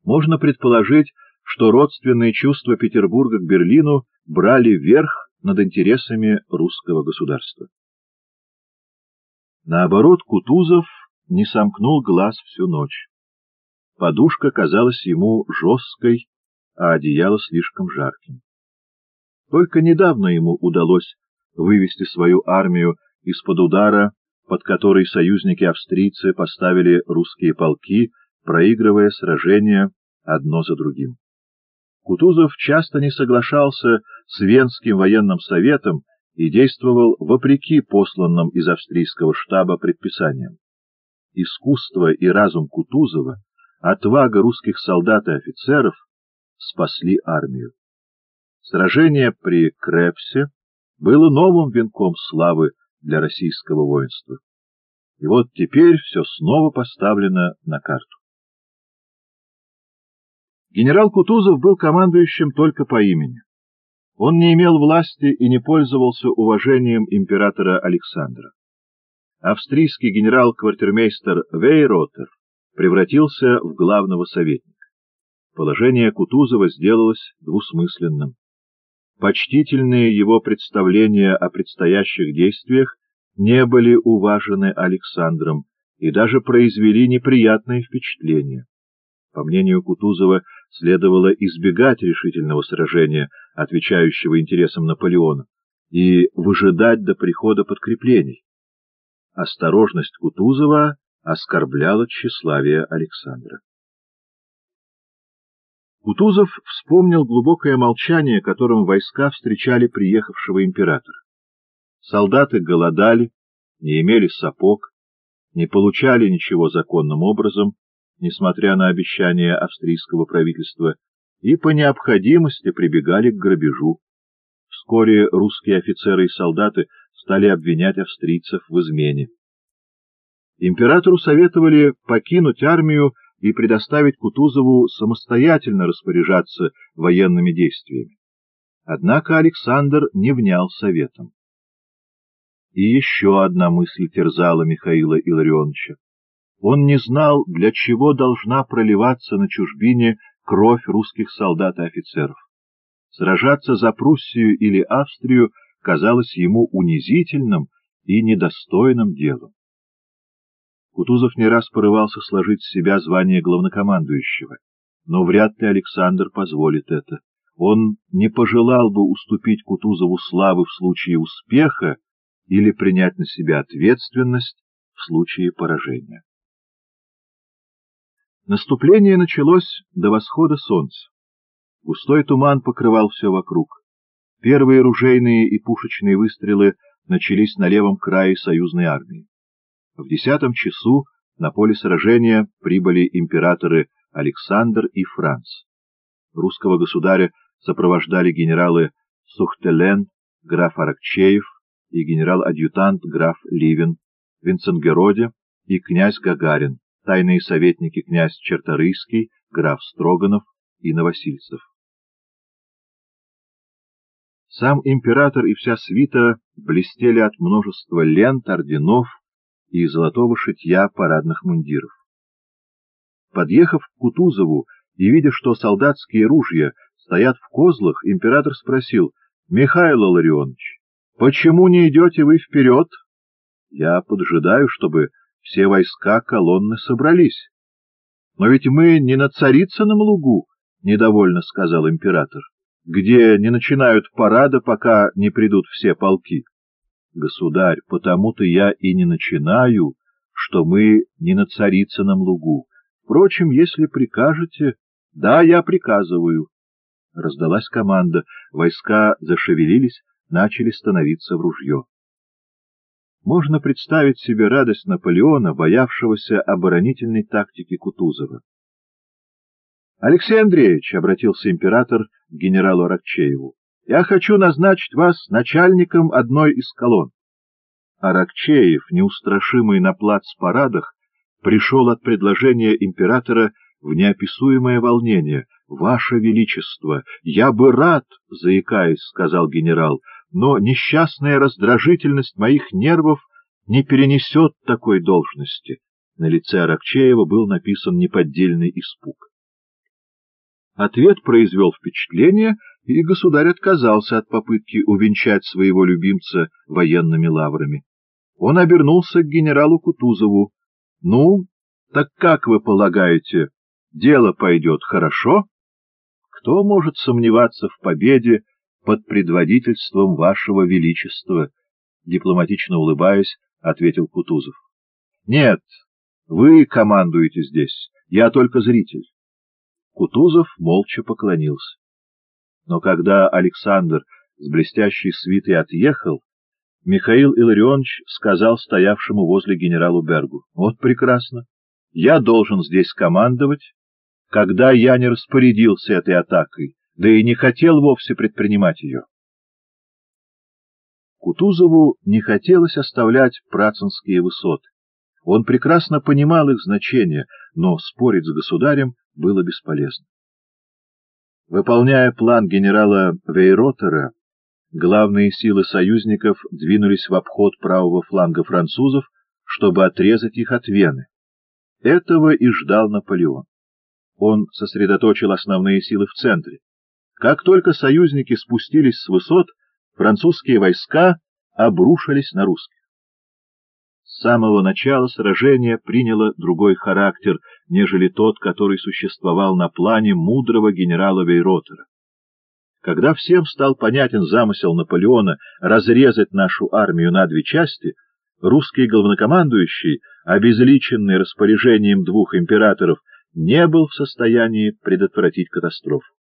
можно предположить, что родственные чувства Петербурга к Берлину брали верх над интересами русского государства. Наоборот, Кутузов не сомкнул глаз всю ночь. Подушка казалась ему жесткой, а одеяло слишком жарким. Только недавно ему удалось вывести свою армию из-под удара, под который союзники-австрийцы поставили русские полки, проигрывая сражения одно за другим. Кутузов часто не соглашался с Венским военным советом и действовал вопреки посланным из австрийского штаба предписаниям. Искусство и разум Кутузова, отвага русских солдат и офицеров спасли армию. Сражение при Крепсе было новым венком славы для российского воинства. И вот теперь все снова поставлено на карту. Генерал Кутузов был командующим только по имени. Он не имел власти и не пользовался уважением императора Александра. Австрийский генерал-квартирмейстер Вейротер превратился в главного советника. Положение Кутузова сделалось двусмысленным. Почтительные его представления о предстоящих действиях не были уважены Александром и даже произвели неприятное впечатление. По мнению Кутузова, следовало избегать решительного сражения, отвечающего интересам Наполеона, и выжидать до прихода подкреплений. Осторожность Кутузова оскорбляла тщеславие Александра. Кутузов вспомнил глубокое молчание, которым войска встречали приехавшего императора. Солдаты голодали, не имели сапог, не получали ничего законным образом, несмотря на обещания австрийского правительства, и по необходимости прибегали к грабежу. Вскоре русские офицеры и солдаты стали обвинять австрийцев в измене. Императору советовали покинуть армию и предоставить Кутузову самостоятельно распоряжаться военными действиями. Однако Александр не внял советом. И еще одна мысль терзала Михаила Илларионовича. Он не знал, для чего должна проливаться на чужбине кровь русских солдат и офицеров. Сражаться за Пруссию или Австрию казалось ему унизительным и недостойным делом. Кутузов не раз порывался сложить с себя звание главнокомандующего, но вряд ли Александр позволит это. Он не пожелал бы уступить Кутузову славы в случае успеха или принять на себя ответственность в случае поражения. Наступление началось до восхода солнца. Густой туман покрывал все вокруг. Первые ружейные и пушечные выстрелы начались на левом крае союзной армии. В 10 часу на поле сражения прибыли императоры Александр и Франц. Русского государя сопровождали генералы Сухтелен, граф Аракчеев и генерал-адъютант граф Ливен, Винценгероде и князь Гагарин, тайные советники князь Черторийский, граф Строганов и Новосильцев. Сам император и вся свита блестели от множества лент, орденов и золотого шитья парадных мундиров. Подъехав к Кутузову и видя, что солдатские ружья стоят в козлах, император спросил: «Михаил Илларионович, почему не идете вы вперед?» «Я поджидаю, чтобы все войска колонны собрались». «Но ведь мы не на Царицыном лугу», — недовольно сказал император, «где не начинают парада, пока не придут все полки». «Государь, потому-то я и не начинаю, что мы не на Царицыном лугу. Впрочем, если прикажете...» «Да, я приказываю». Раздалась команда, войска зашевелились, начали становиться в ружье. Можно представить себе радость Наполеона, боявшегося оборонительной тактики Кутузова. «Алексей Андреевич», — обратился император к генералу Аракчееву, — «я хочу назначить вас начальником одной из колонн». Аракчеев, неустрашимый на плацпарадах, пришел от предложения императора в неописуемое волнение. «Ваше Величество, я бы рад», — заикаясь, сказал генерал, — «но несчастная раздражительность моих нервов не перенесет такой должности». На лице Аракчеева был написан неподдельный испуг. Ответ произвел впечатление, и государь отказался от попытки увенчать своего любимца военными лаврами. Он обернулся к генералу Кутузову. — Ну, так как вы полагаете, дело пойдет хорошо? Кто может сомневаться в победе под предводительством вашего величества? — дипломатично улыбаясь, ответил Кутузов. — Нет, вы командуете здесь, я только зритель. Кутузов молча поклонился. Но когда Александр с блестящей свитой отъехал, Михаил Илларионович сказал стоявшему возле генералу Бергу: — Вот прекрасно. Я должен здесь командовать, когда я не распорядился этой атакой, да и не хотел вовсе предпринимать ее. Кутузову не хотелось оставлять Працинские высоты. Он прекрасно понимал их значение, но спорить с государем было бесполезно. Выполняя план генерала Вейротера, главные силы союзников двинулись в обход правого фланга французов, чтобы отрезать их от Вены. Этого и ждал Наполеон. Он сосредоточил основные силы в центре. Как только союзники спустились с высот, французские войска обрушились на русских. С самого начала сражение приняло другой характер, нежели тот, который существовал на плане мудрого генерала Вейротера. Когда всем стал понятен замысел Наполеона разрезать нашу армию на две части, русский главнокомандующий, обезличенный распоряжением двух императоров, не был в состоянии предотвратить катастрофу.